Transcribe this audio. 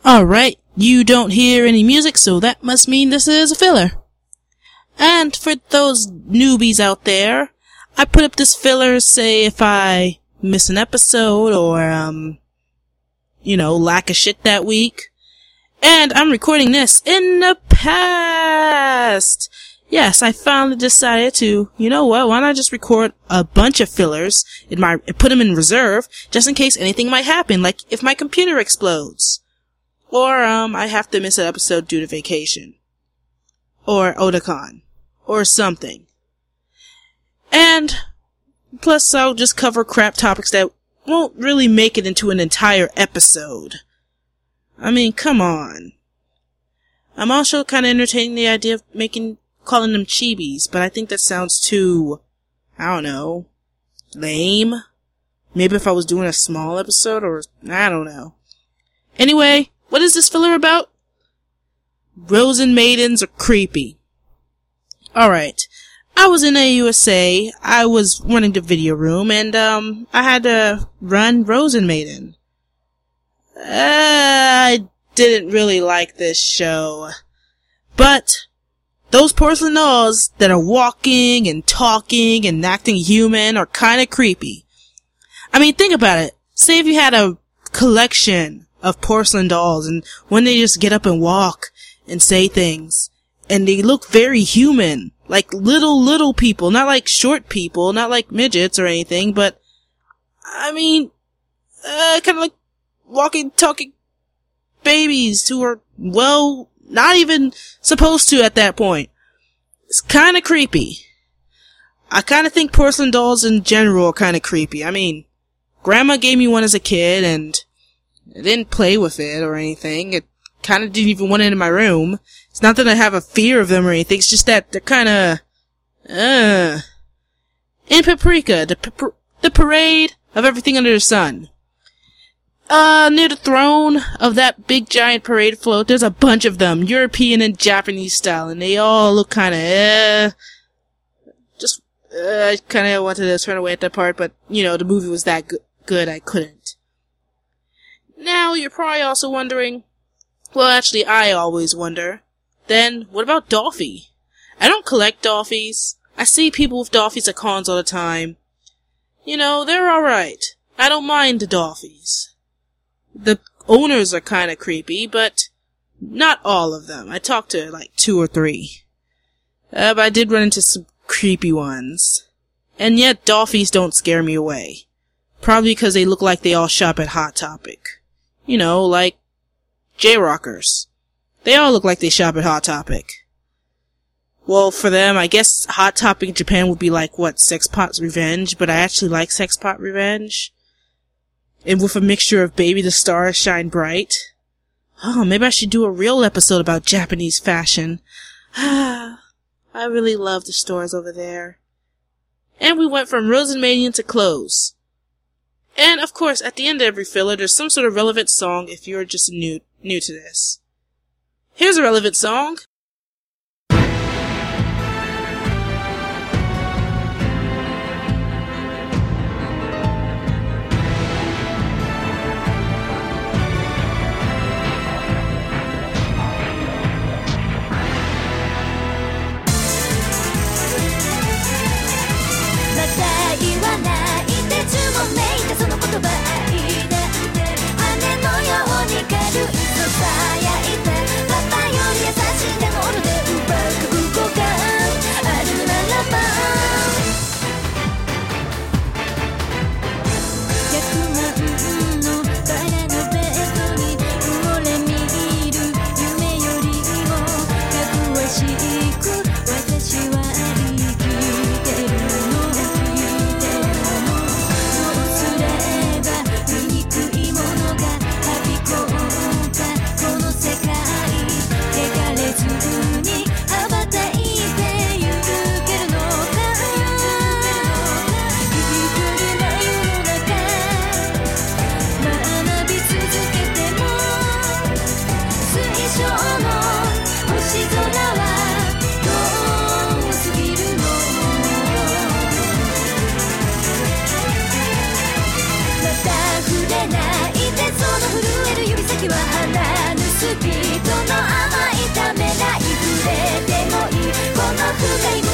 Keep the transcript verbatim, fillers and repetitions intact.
Alright, you don't hear any music, so that must mean this is a filler. And for those newbies out there, I put up this filler, say if I miss an episode or, um, you know, lack of shit that week. And I'm recording this in the past. Yes, I finally decided to, you know what, why not just record a bunch of fillers in my, put them in reserve, just in case anything might happen, like if my computer explodes. Or, um, I have to miss an episode due to vacation. Or Otakon. Or something. And, plus I'll just cover crap topics that won't really make it into an entire episode. I mean, come on. I'm also kinda entertaining the idea of making, calling them chibis, but I think that sounds too, I don't know, lame. Maybe if I was doing a small episode, or, I don't know. Anyway, what is this filler about? Rosen maidens are creepy. Alright. I was in A U S A, I was running the video room, and, um, I had to run Rosen Maiden. Uh, I didn't really like this show. But, those porcelain dolls that are walking and talking and acting human are kinda creepy. I mean, think about it. Say if you had a collection of porcelain dolls, and when they just get up and walk and say things, and they look very human, like little, little people, not like short people, not like midgets or anything, but, I mean, uh, kinda like walking, talking babies who are, well, not even supposed to at that point. It's kinda creepy. I kinda think porcelain dolls in general are kinda creepy. I mean, Grandma gave me one as a kid, and I didn't play with it or anything. It kinda didn't even want it in my room. It's not that I have a fear of them or anything, it's just that they're kinda, uh. In Paprika, the, pa- the parade of everything under the sun. Uh, near the throne of that big giant parade float, there's a bunch of them, European and Japanese style, and they all look kinda, uh, just, uh, I kinda wanted to turn away at that part, but, you know, the movie was that go- good, I couldn't. Now, you're probably also wondering, well, actually, I always wonder, then, what about Dolphy? I don't collect Dolphys. I see people with Dolphys at cons all the time. You know, they're alright. I don't mind the Dolphys. The owners are kinda creepy, but not all of them. I talked to, like, two or three. Uh, but I did run into some creepy ones. And yet, Dolphys don't scare me away. Probably because they look like they all shop at Hot Topic. You know, like J-Rockers. They all look like they shop at Hot Topic. Well, for them, I guess Hot Topic in Japan would be like, what, Sex Pot Revenge, but I actually like Sex Pot Revenge. And with a mixture of Baby the Stars Shine Bright. Oh, maybe I should do a real episode about Japanese fashion. Ah, I really love the stores over there. And we went from Rosen Maiden to clothes. And, of course, at the end of every filler, there's some sort of relevant song if you're just new new to this. Here's a relevant song. スビートの甘いためない触れてもいいこの深い